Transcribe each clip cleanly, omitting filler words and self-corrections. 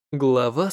Глава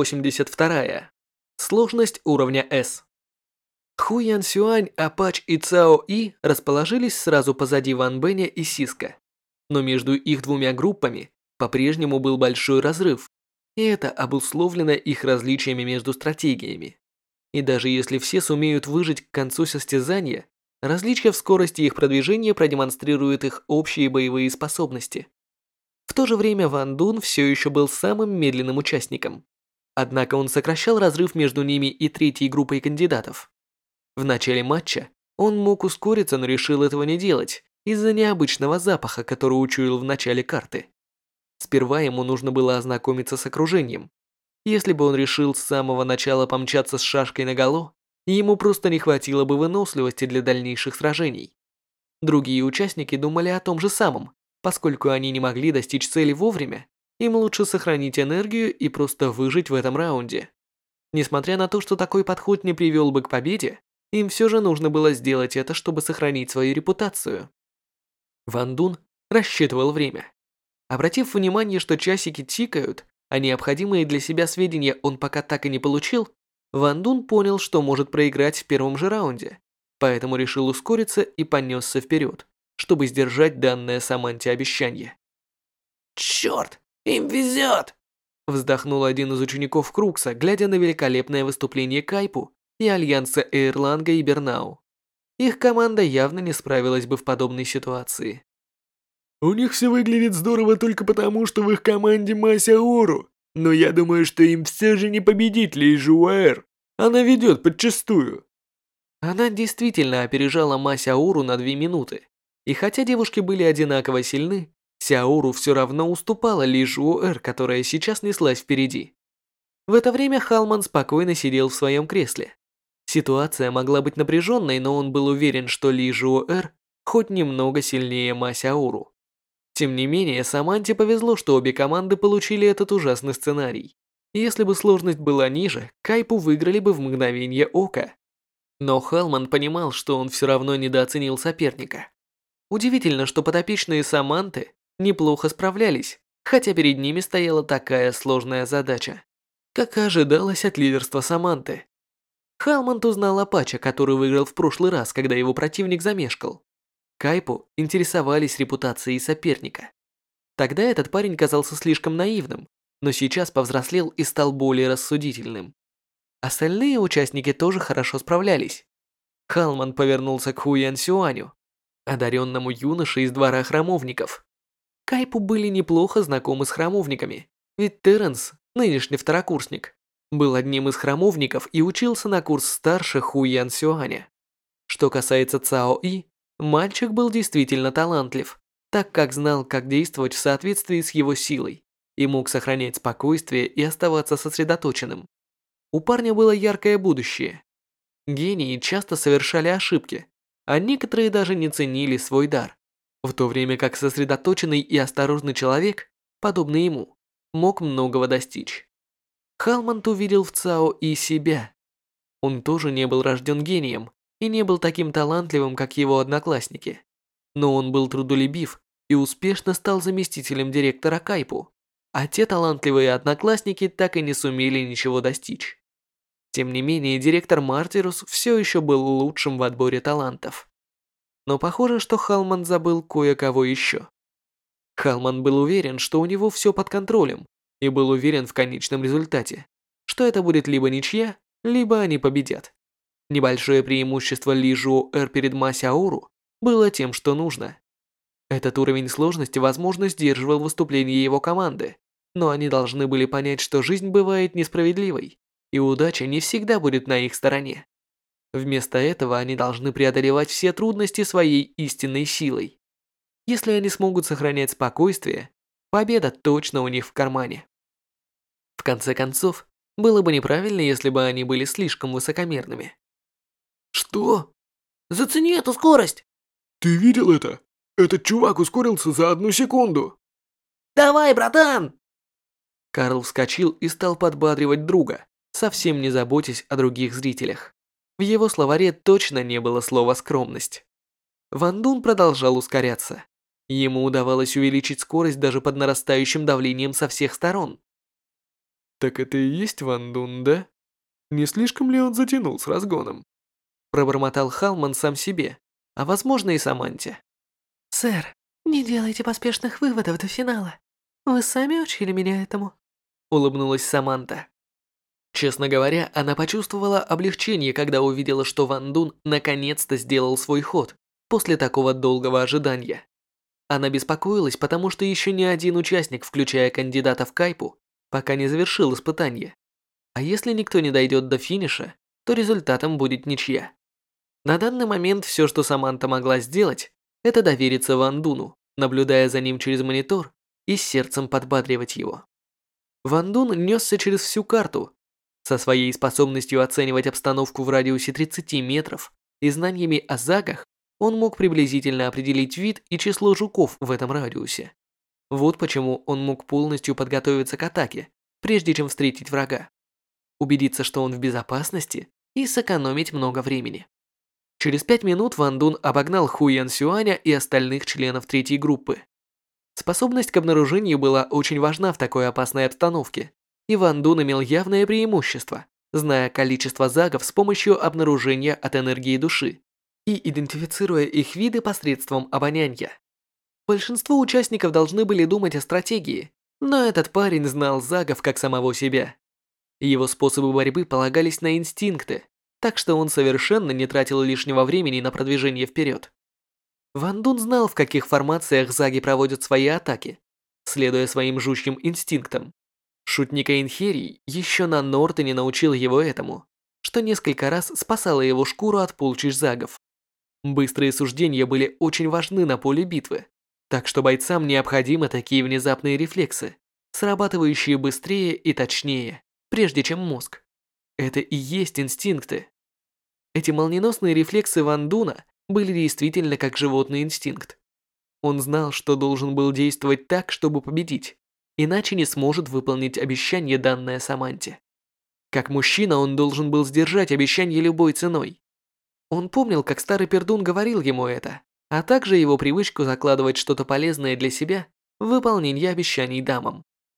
182. Сложность уровня S. Хуян Сюань, Апач и Цао И расположились сразу позади Ван Бэня и Сиска. Но между их двумя группами по-прежнему был большой разрыв, и это обусловлено их различиями между стратегиями. И даже если все сумеют выжить к концу состязания, различия в скорости их продвижения продемонстрируют их общие боевые способности. В то же время Ван Дун все еще был самым медленным участником. Однако он сокращал разрыв между ними и третьей группой кандидатов. В начале матча он мог ускориться, но решил этого не делать из-за необычного запаха, который учуял в начале карты. Сперва ему нужно было ознакомиться с окружением. Если бы он решил с самого начала помчаться с шашкой наголо, ему просто не хватило бы выносливости для дальнейших сражений. Другие участники думали о том же самом. Поскольку они не могли достичь цели вовремя, им лучше сохранить энергию и просто выжить в этом раунде. Несмотря на то, что такой подход не привел бы к победе, им все же нужно было сделать это, чтобы сохранить свою репутацию. Ван Дун рассчитывал время. Обратив внимание, что часики тикают, а необходимые для себя сведения он пока так и не получил, Ван Дун понял, что может проиграть в первом же раунде, поэтому решил ускориться и понесся вперед, чтобы сдержать данное Саманте обещание. «Черт, им везет!» Вздохнул один из учеников Крукса, глядя на великолепное выступление Кайпу и Альянса Эйрланга и Бернау. Их команда явно не справилась бы в подобной ситуации. У них все выглядит здорово только потому, что в их команде Мася Ору. Но я думаю, что им все же не победить Ли Жуэр. Она ведет подчистую. Она действительно опережала Ма Сяору на 2 минуты. И хотя девушки были одинаково сильны, Сяору все равно уступала Ли Жуэр, которая сейчас неслась впереди. В это время Халман спокойно сидел в своем кресле. Ситуация могла быть напряженной, но он был уверен, что Ли Жуэр хоть немного сильнее Ма Сяору. Тем не менее, Саманте повезло, что обе команды получили этот ужасный сценарий. Если бы сложность была ниже, Кайпу выиграли бы в мгновение ока. Но Халман понимал, что он все равно недооценил соперника. Удивительно, что подопечные Саманты неплохо справлялись, хотя перед ними стояла такая сложная задача, как и ожидалось от лидерства Саманты. Халман узнал Апача, который выиграл в прошлый раз, когда его противник замешкал. Кайпу интересовались репутацией соперника. Тогда этот парень казался слишком наивным, но сейчас повзрослел и стал более рассудительным. Остальные участники тоже хорошо справлялись. Халман повернулся к Хуян Сюаню, одаренному юноше из двора храмовников. Кайпу были неплохо знакомы с храмовниками, ведь Терренс, нынешний второкурсник, был одним из храмовников и учился на курс старше Хуян Сюаня. Что касается Цао И, мальчик был действительно талантлив, так как знал, как действовать в соответствии с его силой, и мог сохранять спокойствие и оставаться сосредоточенным. У парня было яркое будущее. Гении часто совершали ошибки, а некоторые даже не ценили свой дар, в то время как сосредоточенный и осторожный человек, подобный ему, мог многого достичь. Халмант увидел в Цао и себя. Он тоже не был рожден гением и не был таким талантливым, как его одноклассники. Но он был трудолюбив и успешно стал заместителем директора Кайпу, а те талантливые одноклассники так и не сумели ничего достичь. Тем не менее, директор Мартирус все еще был лучшим в отборе талантов. Но похоже, что Халман забыл кое-кого еще. Халман был уверен, что у него все под контролем, и был уверен в конечном результате, что это будет либо ничья, либо они победят. Небольшое преимущество Ли Жуэр перед Ма Сяору было тем, что нужно. Этот уровень сложности, возможно, сдерживал выступление его команды, но они должны были понять, что жизнь бывает несправедливой, и удача не всегда будет на их стороне. Вместо этого они должны преодолевать все трудности своей истинной силой. Если они смогут сохранять спокойствие, победа точно у них в кармане. В конце концов, было бы неправильно, если бы они были слишком высокомерными. Что? «Зацени эту скорость!» Ты видел это? Этот чувак ускорился за 1 секунду. «Давай, братан!» Карл вскочил и стал подбадривать друга, совсем не заботясь о других зрителях. В его словаре точно не было слова «скромность». Ван Дун продолжал ускоряться. Ему удавалось увеличить скорость даже под нарастающим давлением со всех сторон. Так это и есть Ван Дун, да? Не слишком ли он затянул с разгоном? Пробормотал Халман сам себе, а возможно и Саманте. Сэр, не делайте поспешных выводов до финала. Вы сами учили меня этому. Улыбнулась Саманта. Честно говоря, она почувствовала облегчение, когда увидела, что Ван Дун наконец-то сделал свой ход после такого долгого ожидания. Она беспокоилась, потому что еще ни один участник, включая кандидата в Кайпу, пока не завершил испытание. А если никто не дойдет до финиша, то результатом будет ничья. На данный момент все, что Саманта могла сделать, это довериться Ван Дуну, наблюдая за ним через монитор и с сердцем подбадривать его. Ван Дун несся через всю карту. Со своей способностью оценивать обстановку в радиусе 30 метров и знаниями о загах, он мог приблизительно определить вид и число жуков в этом радиусе. Вот почему он мог полностью подготовиться к атаке, прежде чем встретить врага. Убедиться, что он в безопасности, и сэкономить много времени. Через 5 минут Ван Дун обогнал Ху Ян Сюаня и остальных членов третьей группы. Способность к обнаружению была очень важна в такой опасной обстановке, и Ван Дун имел явное преимущество, зная количество загов с помощью обнаружения от энергии души и идентифицируя их виды посредством обоняния. Большинство участников должны были думать о стратегии, но этот парень знал загов как самого себя. Его способы борьбы полагались на инстинкты, так что он совершенно не тратил лишнего времени на продвижение вперед. Ван Дун знал, в каких формациях заги проводят свои атаки, следуя своим жутким инстинктам. Шутник Эйнхерий еще на Нортоне научил его этому, что несколько раз спасало его шкуру от полчищ загов. Быстрые суждения были очень важны на поле битвы, так что бойцам необходимы такие внезапные рефлексы, срабатывающие быстрее и точнее, прежде чем мозг. Это и есть инстинкты. Эти молниеносные рефлексы Ван Дуна были действительно как животный инстинкт. Он знал, что должен был действовать так, чтобы победить, иначе не сможет выполнить обещание, данное Саманте. Как мужчина он должен был сдержать обещание любой ценой. Он помнил, как старый пердун говорил ему это, а также его привычку закладывать что-то полезное для себя в выполнение обещаний дамам.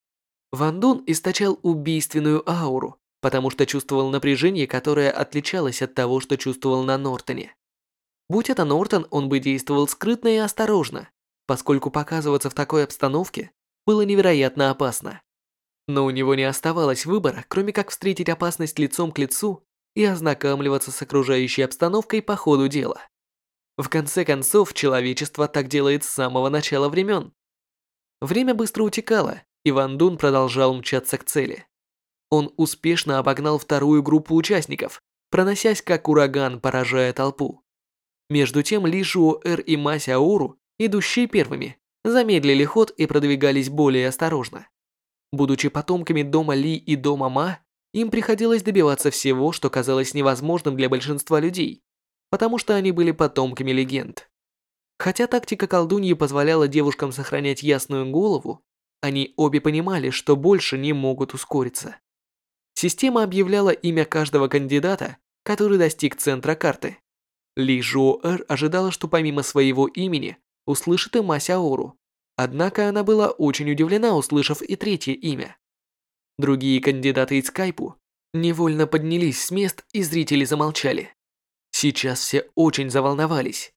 Ван Дун источал убийственную ауру, потому что чувствовал напряжение, которое отличалось от того, что чувствовал на Нортоне. Будь это Нортон, он бы действовал скрытно и осторожно, поскольку показываться в такой обстановке было невероятно опасно. Но у него не оставалось выбора, кроме как встретить опасность лицом к лицу и ознакомливаться с окружающей обстановкой по ходу дела. В конце концов, человечество так делает с самого начала времен. Время быстро утекало, и Ван Дун продолжал мчаться к цели. Он успешно обогнал вторую группу участников, проносясь как ураган, поражая толпу. Между тем Ли Жуоэр и Ма Сяору, идущие первыми, замедлили ход и продвигались более осторожно. Будучи потомками дома Ли и дома Ма, им приходилось добиваться всего, что казалось невозможным для большинства людей, потому что они были потомками легенд. Хотя тактика колдуньи позволяла девушкам сохранять ясную голову, они обе понимали, что больше не могут ускориться. Система объявляла имя каждого кандидата, который достиг центра карты. Ли Жуоэр ожидала, что помимо своего имени услышит и Ма Сяору, однако она была очень удивлена, услышав и третье имя. Другие кандидаты из Кайпу невольно поднялись с мест, и зрители замолчали. Сейчас все очень заволновались.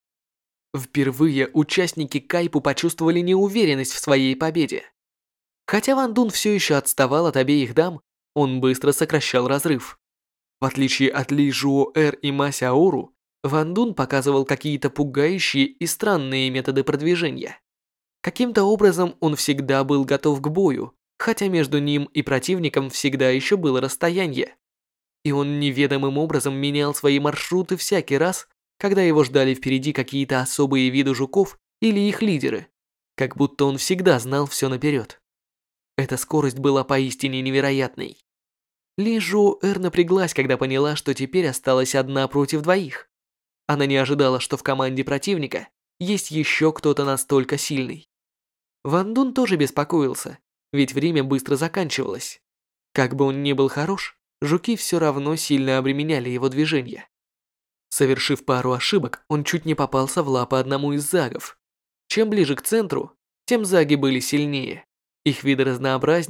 Впервые участники Кайпу почувствовали неуверенность в своей победе. Хотя Ван Дун все еще отставал от обеих дам, он быстро сокращал разрыв. В отличие от Ли Жуоэр и Ма Сяору, Ван Дун показывал какие-то пугающие и странные методы продвижения. Каким-то образом он всегда был готов к бою, хотя между ним и противником всегда еще было расстояние. И он неведомым образом менял свои маршруты всякий раз, когда его ждали впереди какие-то особые виды жуков или их лидеры, как будто он всегда знал все наперед. Эта скорость была поистине невероятной. Ли Жуоэр напряглась, когда поняла, что теперь осталась одна против двоих. Она не ожидала, что в команде противника есть еще кто-то настолько сильный. Ван Дун тоже беспокоился, ведь время быстро заканчивалось. Как бы он ни был хорош, жуки все равно сильно обременяли его движения. Совершив пару ошибок, он чуть не попался в лапы одному из загов. Чем ближе к центру, тем заги были сильнее. Их виды разнообразней,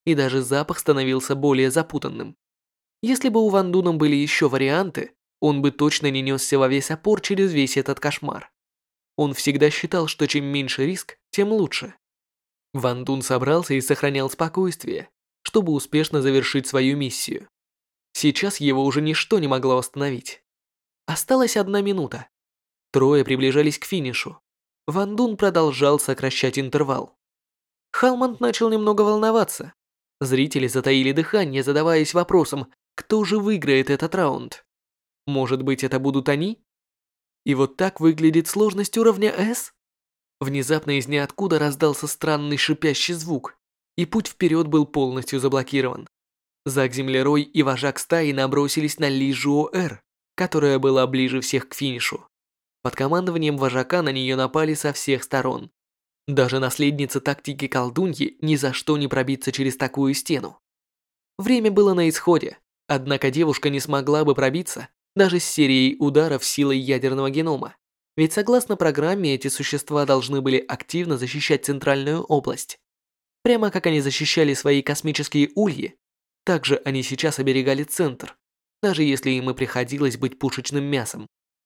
и даже запах становился более запутанным. Если бы у Ван Дуна были еще варианты, он бы точно не несся во весь опор через весь этот кошмар. Он всегда считал, что чем меньше риск, тем лучше. Ван Дун собрался и сохранял спокойствие, чтобы успешно завершить свою миссию. Сейчас его уже ничто не могло остановить. Осталась 1 минута. Трое приближались к финишу. Ван Дун продолжал сокращать интервал. Халманд начал немного волноваться. Зрители затаили дыхание, задаваясь вопросом, кто же выиграет этот раунд. Может быть, это будут они? И вот так выглядит сложность уровня S? Внезапно из ниоткуда раздался странный шипящий звук, и путь вперед был полностью заблокирован. Зак-землерой и вожак стаи набросились на Ли Жуо-Эр, которая была ближе всех к финишу. Под командованием вожака на нее напали со всех сторон. Даже наследница тактики колдуньи ни за что не пробиться через такую стену. Время было на исходе, однако девушка не смогла бы пробиться даже с серией ударов силой ядерного генома. Ведь согласно программе эти существа должны были активно защищать центральную область. Прямо как они защищали свои космические ульи, также они сейчас оберегали центр, даже если им и приходилось быть пушечным мясом.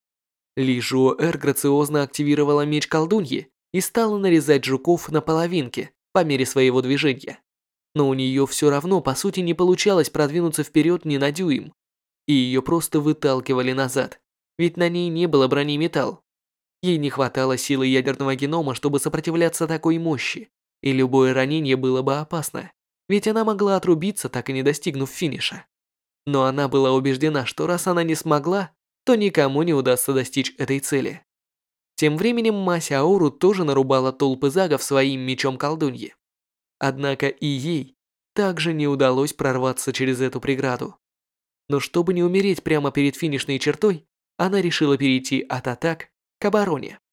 Ли Жуо-Эр грациозно активировала меч колдуньи и стала нарезать жуков на половинки по мере своего движения. Но у нее все равно по сути не получалось продвинуться вперед ни на дюйм, и ее просто выталкивали назад, ведь на ней не было брони металл. Ей не хватало силы ядерного генома, чтобы сопротивляться такой мощи, и любое ранение было бы опасно, ведь она могла отрубиться, так и не достигнув финиша. Но она была убеждена, что раз она не смогла, то никому не удастся достичь этой цели. Тем временем Ма Сяору тоже нарубала толпы загов своим мечом колдуньи. Однако и ей также не удалось прорваться через эту преграду. Но чтобы не умереть прямо перед финишной чертой, она решила перейти от атак к обороне.